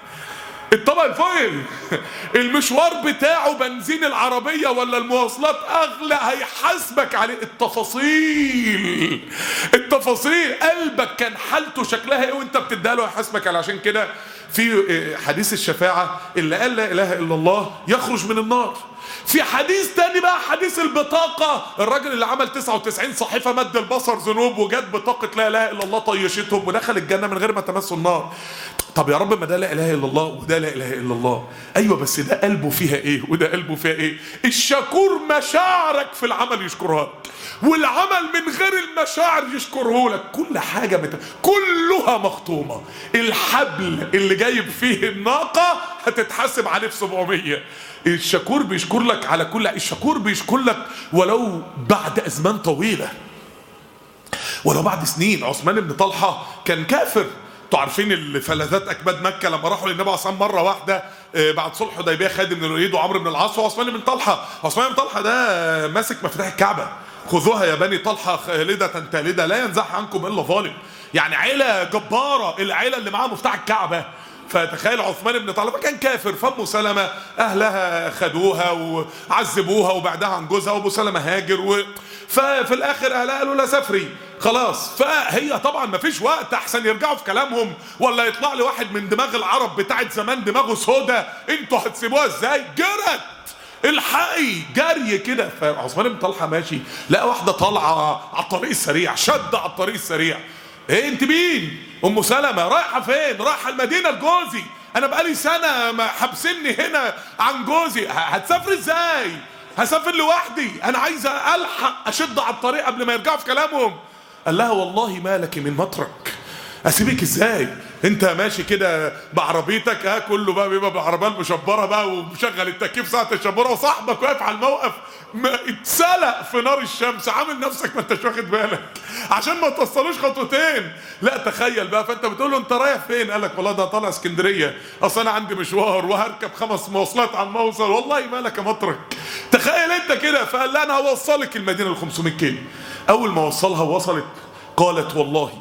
الطبق الفويل المشوار بتاعه بنزين العربية ولا المواصلات أغلى، هيحاسبك عليه. التفاصيل قلبك كان حالته شكلها ايه وانت بتديها له، هيحاسبك عليه. عشان كده في حديث الشفاعة اللي قال لا إله إلا الله يخرج من النار. في حديث تاني بقى حديث البطاقة، الراجل اللي عمل 99 صحيفة مد البصر ذنوب وجت بطاقة لا إله إلا الله طيشتهم ودخل الجنة من غير ما تمسوا النار. طب يا رب ما ده لا إله إلا الله وده لا إله إلا الله، أيوة بس ده قلبه فيها إيه وده قلبه فيها إيه؟ الشكور مشاعرك في العمل يشكرها لك، والعمل من غير المشاعر يشكره لك. كل حاجة كلها مخطومة. الحبل اللي جايب فيه الناقة هتتحاسب عليه في 700. الشكور بيشكر لك على كل، الشكور بيشكر لك ولو بعد أزمان طويلة، ولو بعد سنين. عثمان بن طلحة كان كافر. انتوا عارفين الفلذات اكباد مكه لما راحوا للنبي عليه الصلاه مره واحده بعد صلح حديبيه، خالد بن الوليد وعمرو بن العاص وعثمان بن طلحه. عثمان بن طلحه ده ماسك مفاتيح الكعبه، خذوها يا بني طلحه خالده تالده لا ينزح عنكم الا ظالم. يعني عيله جباره، العيله اللي معاها مفتاح الكعبه. فتخيل عثمان بن طلحه كان كافر، فام سلمة اهلها خدوها وعذبوها وبعدها عن جوزها، وابو سلمة هاجر ففي الاخر اهلها قالوا لا سفري خلاص. فهي طبعا ما فيش وقت احسن يرجعوا في كلامهم ولا يطلع لي واحد من دماغ العرب بتاعت زمان دماغه سودا انتوا هتسيبوها ازاي. الحقي جري كده. فعثمان بن طلحه ماشي لقى واحده طالعه على الطريق السريع، شد على الطريق السريع. ايه انت مين؟ ام سلمة. رايحه فين؟ رايحه المدينه لجوزي، انا بقالي سنه حابسني هنا عن جوزي. هتسافر ازاي؟ هسافر لوحدي، انا عايزه الحق اشد على الطريق قبل ما يرجعوا في كلامهم. قال لها والله ما لك من مترك، اسيبك ازاي؟ انت ماشي كده بعربيتك، كله بقى بيبقى بالعربيه المشبره بقى ومشغل التكييف ساعه الشبوره، وصاحبك واقف على الموقف اتسلق في نار الشمس، عامل نفسك ما انتش واخد بالك عشان ما توصلوش خطوتين. لا تخيل بقى، فانت بتقول له انت رايح فين؟ قال لك والله ده طالع اسكندريه، اصل انا عندي مشوار وهركب 5 مواصلات على ما اوصل. والله ما لك مترك. تخيل انت كده. فقال لها انا هوصلك المدينه ال 500 كيلو. اول ما وصلها وصلت، قالت والله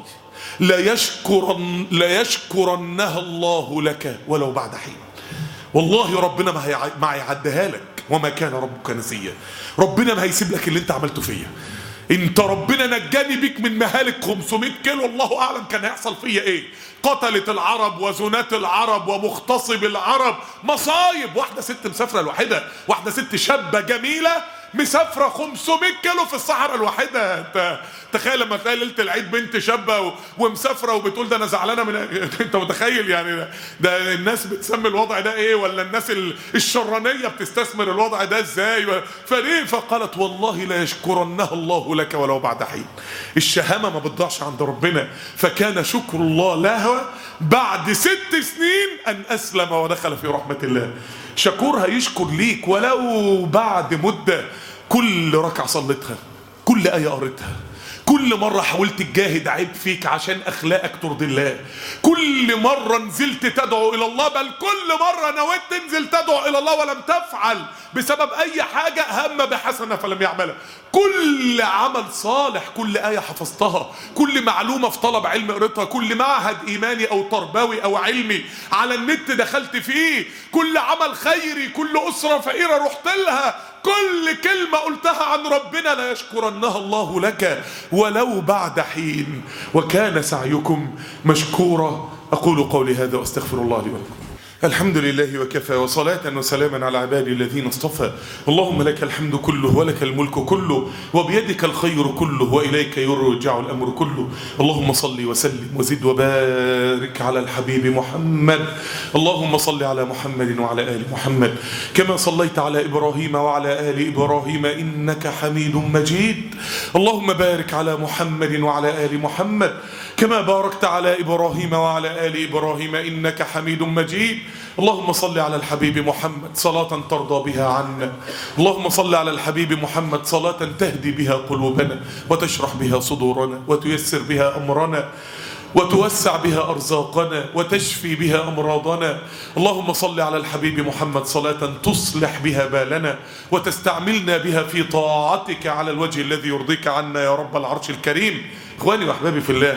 لا يشكرنها الله لك ولو بعد حين. والله ربنا ما هيعديها لك، وما كان ربك نسيا. ربنا ما هيسيب لك اللي انت عملته فيا. انت ربنا نجاني بيك من مهالك 500 كيلو، الله اعلم كان هيحصل فيا ايه. قتلت العرب وزنات العرب ومغتصب العرب، مصايب. واحده ست مسافره الوحيده، واحده ست شابه جميله مسافره 500 كيلو في الصحراء الوحيده. انت تخيل لما تلاقي ليله العيد بنت شابه ومسافره وبتقول ده انا زعلانه من انت متخيل يعني ده الناس بتسمي الوضع ده ايه؟ ولا الناس الشرانيه بتستثمر الوضع ده ازاي؟ فليه؟ فقالت والله لا يشكرنها الله لك ولو بعد حين. الشهامه ما بتضيعش عند ربنا. فكان شكر الله لها بعد 6 سنين ان اسلم ودخل في رحمه الله. شكور هيشكر ليك ولو بعد مده. كل ركعه صليتها، كل ايه قريتها، كل مرة حاولت تجاهد عيب فيك عشان أخلاقك ترضي الله، كل مرة نزلت تدعو إلى الله، بل كل مرة نويت تنزل تدعو إلى الله ولم تفعل بسبب أي حاجة، هم بحسنة فلم يعملها. كل عمل صالح، كل آية حفظتها، كل معلومة في طلب علم قريتها، كل معهد إيماني أو تربوي أو علمي على النت دخلت فيه، كل عمل خيري، كل أسرة فقيرة رحت لها، كل كلمة قلتها عن ربنا لا يشكرنها الله لك ولو بعد حين. وكان سعيكم مشكورا. أقول قولي هذا وأستغفر الله لي ولكم. الحمد لله وكفى، وصلاة وسلاما على عبادي الذين اصطفى. اللهم لك الحمد كله ولك الملك كله وبيدك الخير كله وإليك يرجع الأمر كله. اللهم صل وسلم وزد وبارك على الحبيب محمد. اللهم صل على محمد وعلى آل محمد كما صليت على إبراهيم وعلى آل إبراهيم إنك حميد مجيد. اللهم بارك على محمد وعلى آل محمد كما باركت على إبراهيم وعلى آل إبراهيم إنك حميد مجيد. اللهم صل على الحبيب محمد صلاة ترضى بها عنا. اللهم صل على الحبيب محمد صلاة تهدي بها قلوبنا وتشرح بها صدورنا وتيسر بها أمرنا وتوسع بها أرزاقنا وتشفي بها أمراضنا. اللهم صل على الحبيب محمد صلاة تصلح بها بالنا وتستعملنا بها في طاعتك على الوجه الذي يرضيك عنا يا رب العرش الكريم. إخواني وأحبابي في الله،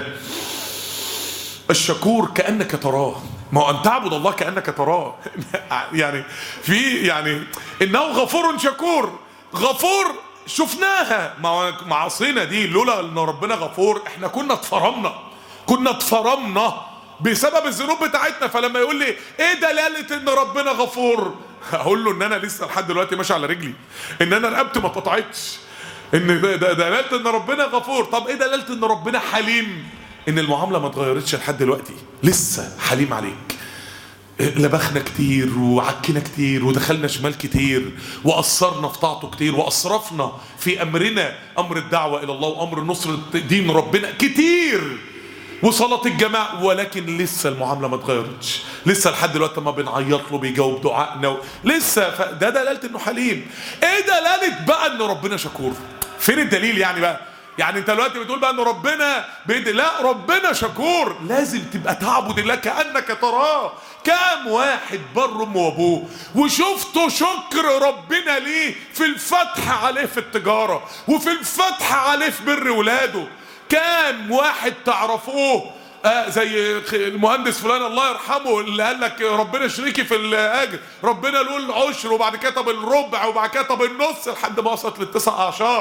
الشكور كأنك تراه. ما هو أن تعبد الله كأنك تراه يعني إنه غفور شكور. غفور شفناها، معاصينا دي لولا أن ربنا غفور احنا كنا اتفرمنا بسبب الذنوب بتاعتنا. فلما يقول لي ايه دلالة ان ربنا غفور، هقول له ان انا لسه لحد دلوقتي ماشي على رجلي، ان انا رقبتي ما اتقطعتش، ان ده دلالة ان ربنا غفور. طب ايه دلالة ان ربنا حليم؟ ان المعاملة ما اتغيرتش لحد دلوقتي، لسه حليم عليك. لبخنا كتير وعكنا كتير ودخلنا شمال كتير وقصرنا في طاعته كتير وأسرفنا في أمرنا، أمر الدعوة إلى الله وأمر نصرة دين ربنا كتير وصلاة الجماعة، ولكن لسه المعاملة ما اتغيرتش، لسه لحد دلوقتي ما بنعيط له بيجاوب دعائنا لسه. ده دلالة انه حليم. ايه دلالة بقى ان ربنا شكور؟ فين الدليل يعني بقى؟ يعني انت دلوقتي بتقول بقى ان ربنا لا، ربنا شكور. لازم تبقى تعبد الله كأنك تراه. كام واحد بر امه وابوه وشفتوا شكر ربنا ليه في الفتح عليه في التجارة وفي الفتح عليه في بر ولاده. كام واحد تعرفوه زي المهندس فلان الله يرحمه اللي قال لك ربنا شريكي في الاجر، ربنا له العشر وبعد كده طب الربع وبعد كده طب النص لحد ما وصلت لل9 أعشار.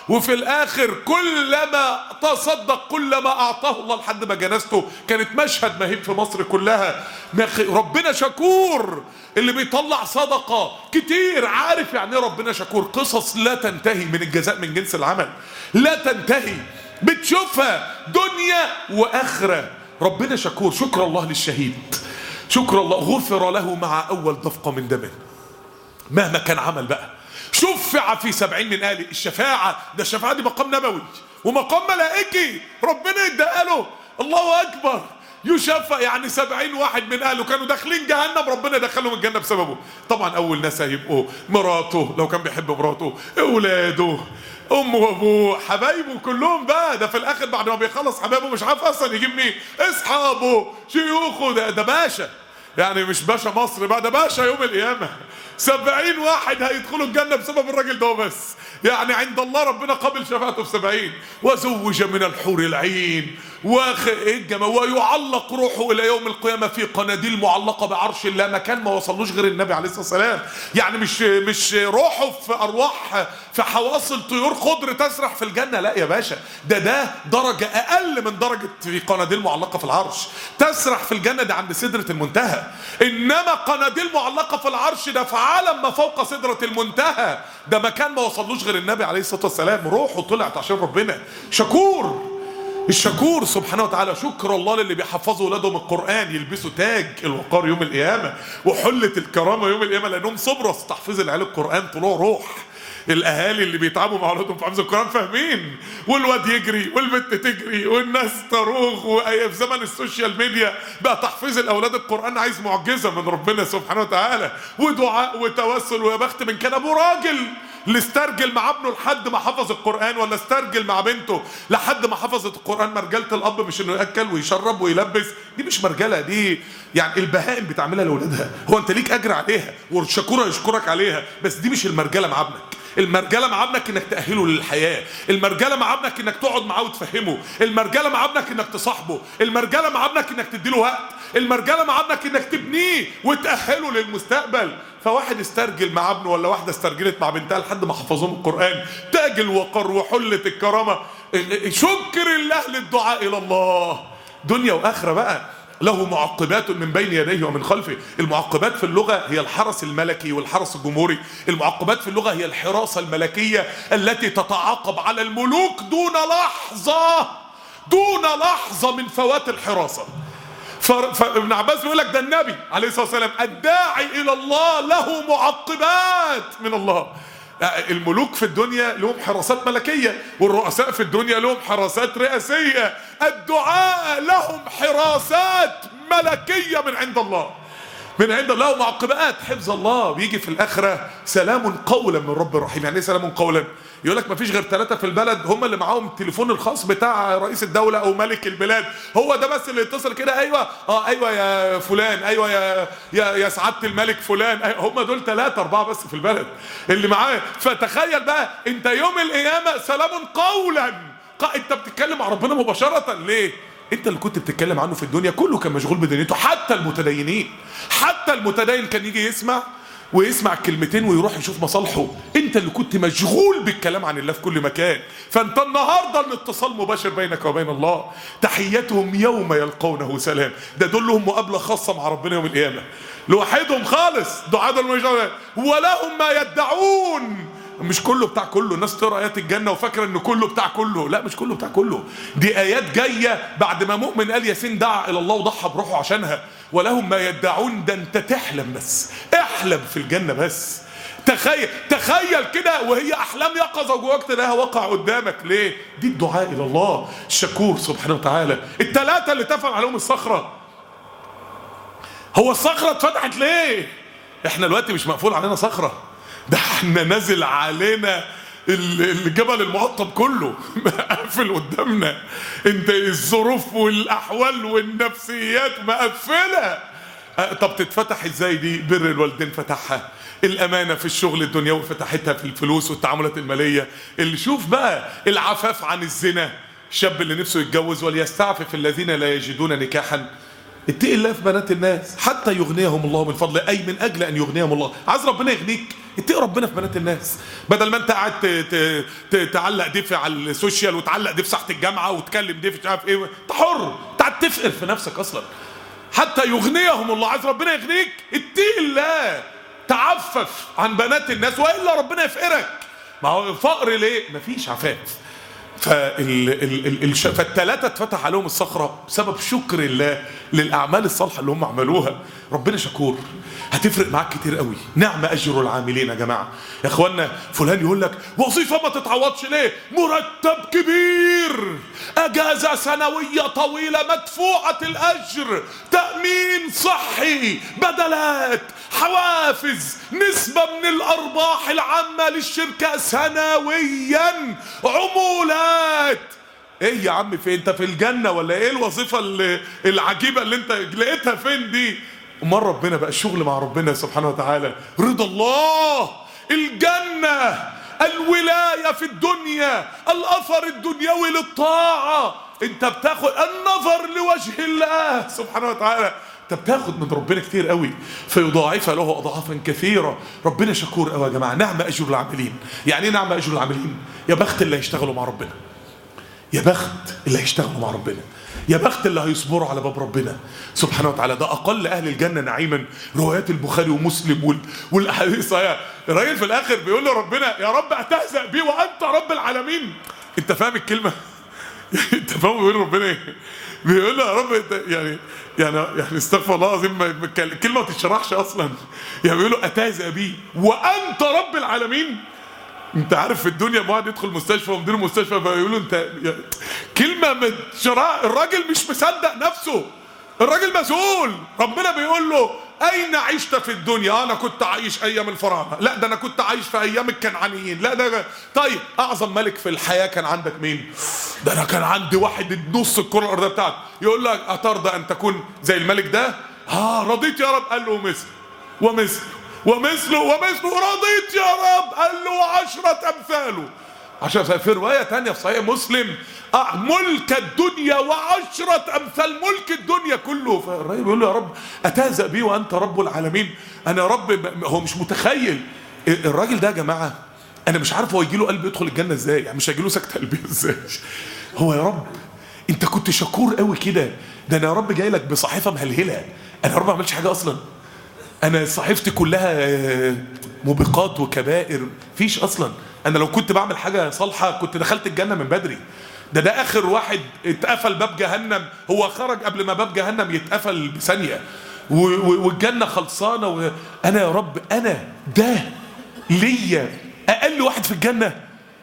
وفي الاخر كلما تصدق كلما اعطاه الله لحد ما جنازته كانت مشهد مهيب في مصر كلها. ربنا شكور، اللي بيطلع صدقة كتير عارف يعني ربنا شكور. قصص لا تنتهي من الجزاء من جنس العمل، لا تنتهي، بتشوفها دنيا واخرة. ربنا شكور. شكر الله للشهيد، شكر الله غفر له مع اول دفقة من دمه مهما كان عمل بقى. شفع في 70 من اهله. الشفاعة ده، الشفاعة دي مقام نبوي ومقام ملائكي ربنا اداها له. الله اكبر. يشفع يعني 70 واحد من اهله كانوا داخلين جهنم ربنا دخلهم الجنة بسببه. طبعا اول ناس هيبقوا مراته لو كان بيحب مراته، اولاده، امه وابوه، حبايبه كلهم بقى. ده في الاخر بعد ما بيخلص حبايبه مش عارف اصلا يجيب مين، اصحابه، شيوخه. ده باشا، يعني مش باشا مصر بقى، ده باشا يوم القيامة. 70 واحد هيدخلوا الجنة بسبب الراجل ده بس. يعني عند الله ربنا قبل شفاعته في 70. وزوج من الحور العين ويعلق روحه الى يوم القيامة في قناديل معلقة بعرش الله، مكان ما وصلوش غير النبي عليه الصلاة والسلام. يعني مش روحه في ارواح في حواصل طيور خضر تسرح في الجنة، لا يا باشا، ده درجة اقل من درجة في قناديل معلقة في العرش تسرح في الجنة. ده عند سدرة المنتهى. انما قناديل معلقة في العرش ده في عالم ما فوق سدرة المنتهى، ده مكان ما وصلوش غير النبي عليه الصلاة والسلام. روحه طلعت عشان ربنا. شكور. الشكور سبحانه وتعالى. شكر الله للي بيحفظوا ولادهم القرآن، يلبسوا تاج الوقار يوم القيامة وحلة الكرامة يوم القيامة، لأنهم صبروا في تحفيظ العيال القرآن طلوع روح. الاهالي اللي بيتعبوا مع اولادهم في حفظ القرآن فاهمين، والواد يجري والبنت تجري والناس تروغ. وفي زمن السوشيال ميديا بقى تحفيظ الاولاد القرآن عايز معجزة من ربنا سبحانه وتعالى، ودعاء وتوسل. ويا بخت من كان ابو راجل اللي استرجل مع ابنه لحد ما حفظ القرآن، ولا استرجل مع بنته لحد ما حفظت القرآن. مرجلة الاب مش انه ياكل ويشرب ويلبس، دي مش مرجلة، دي يعني البهائم بتعملها لاولادها. هو انت ليك اجر عليها والشكورة يشكرك عليها، بس دي مش المرجلة مع ابنك. المرجله مع ابنك انك تاهله للحياه، المرجله مع ابنك انك تقعد معاه وتفهمه، المرجله مع ابنك انك تصاحبه، المرجله مع ابنك انك تديله وقت، المرجله مع ابنك انك تبنيه وتاهله للمستقبل. فواحد استرجل مع ابنه ولا واحده استرجلت مع بنتها لحد ما حفظهم القران، تاج الوقار وحله الكرامه. شكر الله للدعاء الى الله دنيا واخره بقى. له معقبات من بين يديه ومن خلفه. المعقبات في اللغة هي الحرس الملكي والحرس الجمهوري. المعقبات في اللغة هي الحراسة الملكية التي تتعاقب على الملوك دون لحظة من فوات الحراسة. فابن عباس بيقول لك ده النبي عليه الصلاة والسلام الداعي إلى الله له معقبات من الله. الملوك في الدنيا لهم حراسات ملكية، والرؤساء في الدنيا لهم حراسات رئاسية. الدعاء لهم حراسات ملكية من عند الله، من عند الله معقبات حفظ الله. بيجي في الآخرة سلام قولا من رب رحيم. يعني ايه سلام قولا؟ يقول لك مفيش غير 3 في البلد هم اللي معاهم التليفون الخاص بتاع رئيس الدولة او ملك البلاد، هو ده بس اللي يتصل كده. ايوه ايوه يا فلان، ايوه يا سعادة الملك فلان. أيوة، هم دول 3 4 بس في البلد اللي معاه. فتخيل بقى انت يوم القيامة سلام قولا. انت بتتكلم مع ربنا مباشرة. ليه؟ انت اللي كنت بتتكلم عنه في الدنيا كله كان مشغول بدنيته. حتى المتدينين، حتى المتدين كان يجي ويسمع كلمتين ويروح يشوف مصالحه. انت اللي كنت مشغول بالكلام عن الله في كل مكان. فانت النهارده الاتصال مباشر بينك وبين الله. تحيتهم يوم يلقونه سلام. ده دول لهم مقابله خاصه مع ربنا يوم القيامه لوحدهم خالص. دعاء ولهم ما يدعون. مش كله بتاع كله. الناس تقرا ايات الجنه وفاكره ان كله بتاع كله. لا، مش كله بتاع كله. دي ايات جايه بعد ما مؤمن قال ياسين دعا الى الله وضحى بروحه عشانها. ولهم ما يدعون. ده انت تحلم بس، احلم في الجنه بس. تخيل كده وهي احلام يقظه جواك تلاقيها واقع قدامك. ليه؟ دي الدعاء الى الله الشكور سبحانه وتعالى. ال3 اللي اتفق عليهم الصخره. هو الصخره اتفتحت ليه؟ احنا دلوقتي مش مقفول علينا صخره، ده احنا نازل علينا الجبل المعطب كله مقفل قدامنا. انت الظروف والاحوال والنفسيات مقفله. طب تتفتح ازاي دي؟ بر الوالدين فتحها، الامانه في الشغل الدنيوي فتحتها في الفلوس والتعاملات الماليه. اللي شوف بقى العفاف عن الزنا. الشاب اللي نفسه يتجوز وليستعفف الذين لا يجدون نكاحا. اتقي الله في بنات الناس حتى يغنيهم الله من فضله، اي من اجل ان يغنيهم الله. عايز ربنا يغنيك اتقي ربنا في بنات الناس، بدل ما انت قاعد تعلق دفع على السوشيال وتعلق دفع ساعه الجامعه وتكلم دفع مش عارف ايه. انت حر، قاعد تفقر في نفسك اصلا حتى يغنيهم الله. عايز ربنا يغنيك، اتقي الله، تعفف عن بنات الناس والا ربنا يفقرك. ما هو فقر ليه؟ مفيش عفاف. فالثلاثه اتفتح عليهم الصخره بسبب شكر الله للاعمال الصالحه اللي هم عملوها. ربنا شكور، هتفرق معاك كتير قوي. نعم اجر العاملين يا جماعه. يا اخوانا فلان يقول لك وظيفه ما تتعوضش ليه؟ مرتب كبير، اجازه سنويه طويله مدفوعه الاجر، تامين صحي، بدلات، حوافز، نسبه من الارباح العامه للشركه سنويا، عمولات. ايه يا عم فين انت؟ في الجنه ولا ايه الوظيفه العجيبه اللي انت لقيتها فين دي؟ امال ربنا بقى الشغل مع ربنا سبحانه وتعالى رضا الله، الجنه، الولايه في الدنيا، الاثر الدنيوي للطاعه. انت بتاخد النظر لوجه الله سبحانه وتعالى، انت بتاخد من ربنا كتير قوي فيضاعفها له اضعافا كثيره. ربنا شكور قوي يا جماعه. نعم اجر العاملين. يعني ايه نعم اجر العاملين؟ يا بخت اللي هيشتغلوا مع ربنا، يا بخت اللي هيشتغلوا مع ربنا، يا بخت اللي هيصبروا على باب ربنا سبحانه وتعالى. ده اقل اهل الجنه نعيما. روايات البخاري ومسلم والاحاديث صحيحه. الراجل في الاخر بيقول له ربنا يا رب اتهزأ بي وانت رب العالمين. انت فاهم الكلمه؟ انت فاهم بيقول ربنا ايه؟ بيقول له يا رب انت يعني استغفر الله العظيم، الكلمه ما تتشرحش اصلا. يعني بيقول له اتهزأ بي وانت رب العالمين. انت عارف في الدنيا واحد يدخل مستشفى ومدير المستشفى فيقولوا انت كلمه متشرحه، الراجل مش مصدق نفسه، الراجل مسؤول. ربنا بيقول له اين عشت في الدنيا؟ انا كنت عايش ايام الفراعنه. لا ده انا كنت عايش في ايام الكنعانيين. لا ده طيب اعظم ملك في الحياه كان عندك مين؟ ده انا كان عندي واحد نص الكره الارضيه بتاعتي. يقول لك اترضى ان تكون زي الملك ده؟ رضيت يا رب. قال له مثل ومثل ومثله ومثله، رضيت يا رب. قال له 10 أمثاله. عشان في رواية تانية في صحيح مسلم ملك الدنيا و10 أمثال ملك الدنيا كله. فالراجل بيقول له يا رب أتهزأ بي وأنت رب العالمين. أنا يا رب، هو مش متخيل الراجل ده يا جماعة. أنا مش عارف هو يجي له قلب يدخل الجنة إزاي، يعني مش هيجي له سكتة قلبية إزاي. هو يا رب أنت كنت شكور قوي كده. ده أنا يا رب جاي لك بصحيفة مهلهلة. أنا يا رب ما عملتش حاجة أصلا. انا صحيفتي كلها موبقات وكبائر، فيش اصلا. انا لو كنت بعمل حاجه صالحه كنت دخلت الجنه من بدري. ده اخر واحد اتقفل باب جهنم، هو خرج قبل ما باب جهنم يتقفل بثانيه والجنه خلصانه. وانا يا رب انا ده ليا اقل واحد في الجنه.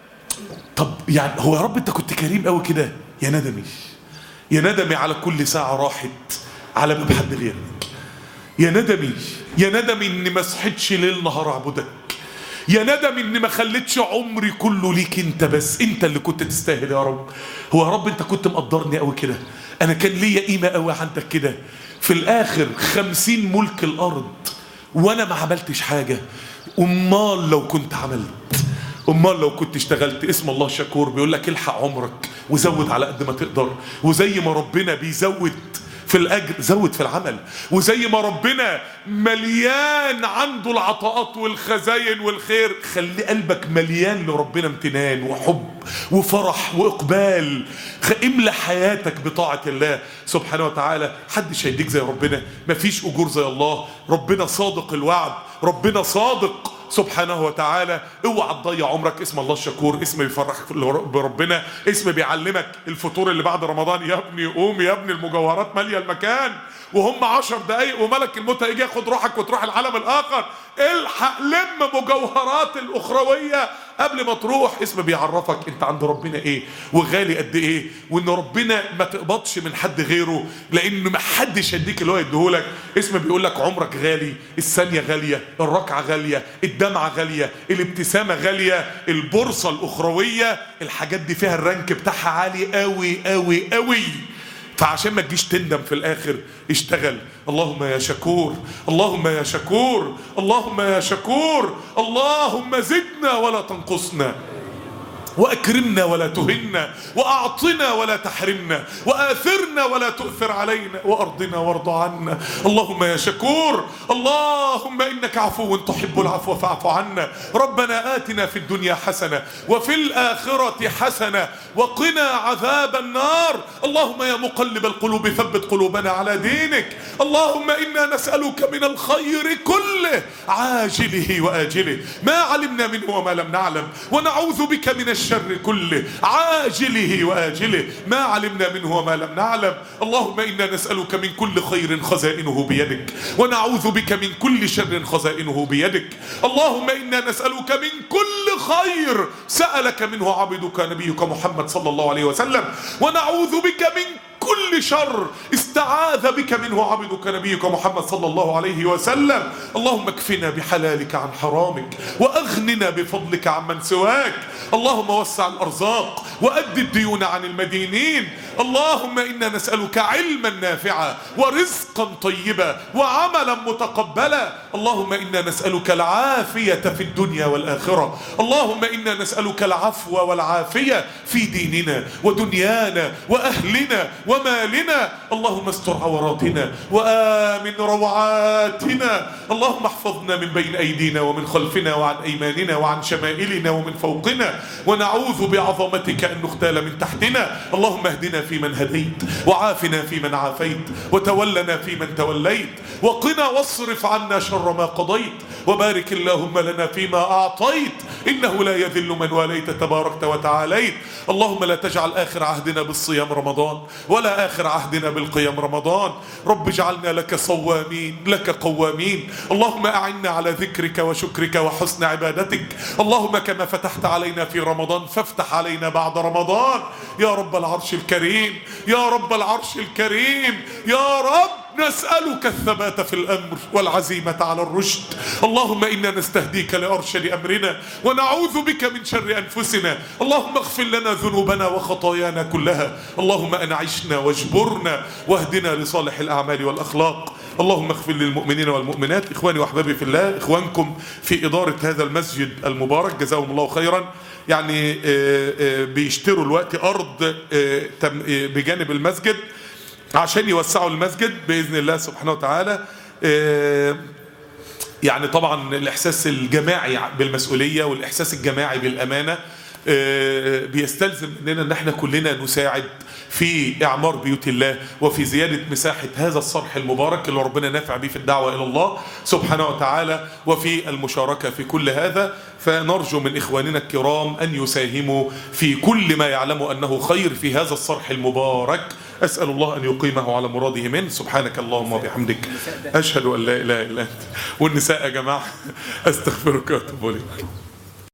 طب يعني هو يا رب انت كنت كريم قوي كده. يا ندمي، يا ندمي على كل ساعه راحت على باب حد غيرك. يا ندمي، يا ندمي اني ما صحيتش ليل نهار اعبدك. يا ندمي اني ما خليتش عمري كله ليك انت بس. انت اللي كنت تستاهل يا رب. هو يا رب انت كنت مقدرني قوي كده. انا كان ليا قيمه قوي عندك كده. في الاخر 50 ملك الارض وانا ما عملتش حاجه. امال لو كنت عملت، امال لو كنت اشتغلت. اسم الله شكور بيقول لك الحق عمرك وزود على قد ما تقدر. وزي ما ربنا بيزود في الأجر زود في العمل. وزي ما ربنا مليان عنده العطاءات والخزاين والخير، خلي قلبك مليان لربنا امتنان وحب وفرح وإقبال. املى حياتك بطاعة الله سبحانه وتعالى. حدش هيديك زي ربنا، مفيش أجور زي الله. ربنا صادق الوعد، ربنا صادق سبحانه وتعالى. اوعى تضيع عمرك. اسم الله الشكور اسم بيفرحك بربنا، اسم بيعلمك الفطور اللي بعد رمضان. يا ابني قوم يا ابني، المجوهرات ماليه المكان وهم 10 دقايق وملك الموت هيجي ياخد روحك وتروح العالم الاخر. الحق لم مجوهرات الاخرويه قبل ما تروح. اسم بيعرفك انت عند ربنا ايه وغالي قد ايه، وان ربنا ما تقبضش من حد غيره لان ما حدش هيديك اللي هو يديهولك. اسم بيقول لك عمرك غالي، الثانيه غاليه، الركعه غاليه، الدمعه غاليه، الابتسامه غاليه، البورصه الاخرويه الحاجات دي فيها الرانك بتاعها عالي قوي قوي قوي. فعشان ما تجيش تندم في الاخر اشتغل. اللهم يا شكور، اللهم يا شكور، اللهم يا شكور، اللهم زدنا ولا تنقصنا. وأكرمنا ولا تهنا، وأعطنا ولا تحرمنا، وآثرنا ولا تؤثر علينا، وأرضنا وارض عنا. اللهم يا شكور، اللهم إنك عفو تحب العفو فاعف عنا. ربنا آتنا في الدنيا حسنة وفي الآخرة حسنة وقنا عذاب النار. اللهم يا مقلب القلوب ثبت قلوبنا على دينك. اللهم إنا نسألك من الخير كله عاجله وآجله ما علمنا منه وما لم نعلم، ونعوذ بك من الشر كله عاجله وآجله ما علمنا منه وما لم نعلم. اللهم إنا نسألك من كل خير خزائنه بيدك، ونعوذ بك من كل شر خزائنه بيدك. اللهم إنا نسألك من كل خير سألك منه عبدك نبيك محمد صلى الله عليه وسلم، ونعوذ بك من كل شر استعاذ بك منه عبدك نبيك محمد صلى الله عليه وسلم. اللهم اكفنا بحلالك عن حرامك، وأغننا بفضلك عمن سواك. اللهم وسع الأرزاق وأد الديون عن المدينين. اللهم إنا نسألك علما نافعا ورزقا طيبا وعملا متقبلا. اللهم إنا نسألك العافية في الدنيا والآخرة. اللهم إنا نسألك العفو والعافية في ديننا ودنيانا وأهلنا ومالنا. اللهم استر عوراتنا وآمن روعاتنا. اللهم احفظنا من بين أيدينا ومن خلفنا وعن أيماننا وعن شمائلنا ومن فوقنا، ونعوذ بعظمتك أن نغتال من تحتنا. اللهم اهدنا فيمن هديت، وعافنا فيمن عافيت، وتولنا فيمن توليت، وقنا واصرف عنا شر ما قضيت، وبارك اللهم لنا فيما أعطيت، إنه لا يذل من واليت تباركت وتعاليت. اللهم لا تجعل آخر عهدنا بالصيام رمضان ولا آخر عهدنا بالقيام رمضان. رب اجعلنا لك صوامين لك قوامين. اللهم أعنا على ذكرك وشكرك وحسن عبادتك. اللهم كما فتحت علينا في رمضان فافتح علينا بعد رمضان يا رب العرش الكريم، يا رب العرش الكريم. يا رب نسألك الثبات في الأمر والعزيمة على الرشد. اللهم إنا نستهديك لأرشد أمرنا ونعوذ بك من شر أنفسنا. اللهم اغفر لنا ذنوبنا وخطايانا كلها. اللهم أنعشنا واجبرنا واهدنا لصالح الأعمال والأخلاق. اللهم اغفر للمؤمنين والمؤمنات. إخواني وأحبابي في الله، إخوانكم في إدارة هذا المسجد المبارك جزاهم الله خيرا، يعني بيشتروا الوقت أرض بجانب المسجد عشان يوسعوا المسجد بإذن الله سبحانه وتعالى. يعني طبعا الإحساس الجماعي بالمسؤولية والإحساس الجماعي بالأمانة بيستلزم مننا ان احنا كلنا نساعد في اعمار بيوت الله وفي زيادة مساحة هذا الصرح المبارك اللي ربنا نافع به في الدعوة الى الله سبحانه وتعالى، وفي المشاركة في كل هذا. فنرجو من اخواننا الكرام ان يساهموا في كل ما يعلموا انه خير في هذا الصرح المبارك. أسأل الله أن يقيمه على مراده منه. سبحانك اللهم وبحمدك أشهد أن لا إله إلا أنت. والنساء يا جماعة أستغفرك وأتوب إليك.